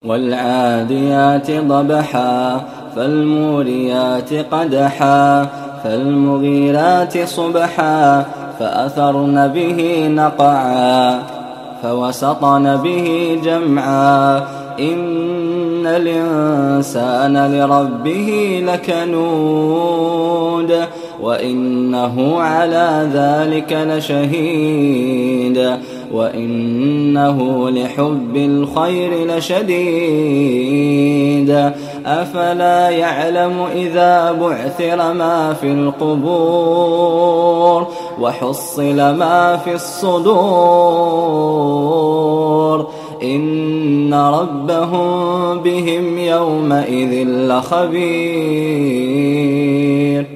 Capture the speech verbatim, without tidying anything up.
والعاديات ضبحا فالموريات قدحا فالمغيرات صبحا فأثرن به نقعا فوسطن به جمعا إن الإنسان لربه لكنود وإنه على ذلك لشهيد وإنه لحب الخير لشديد أفلا يعلم إذا بعثر ما في القبور وحصل ما في الصدور إن ربهم بهم يومئذ لخبير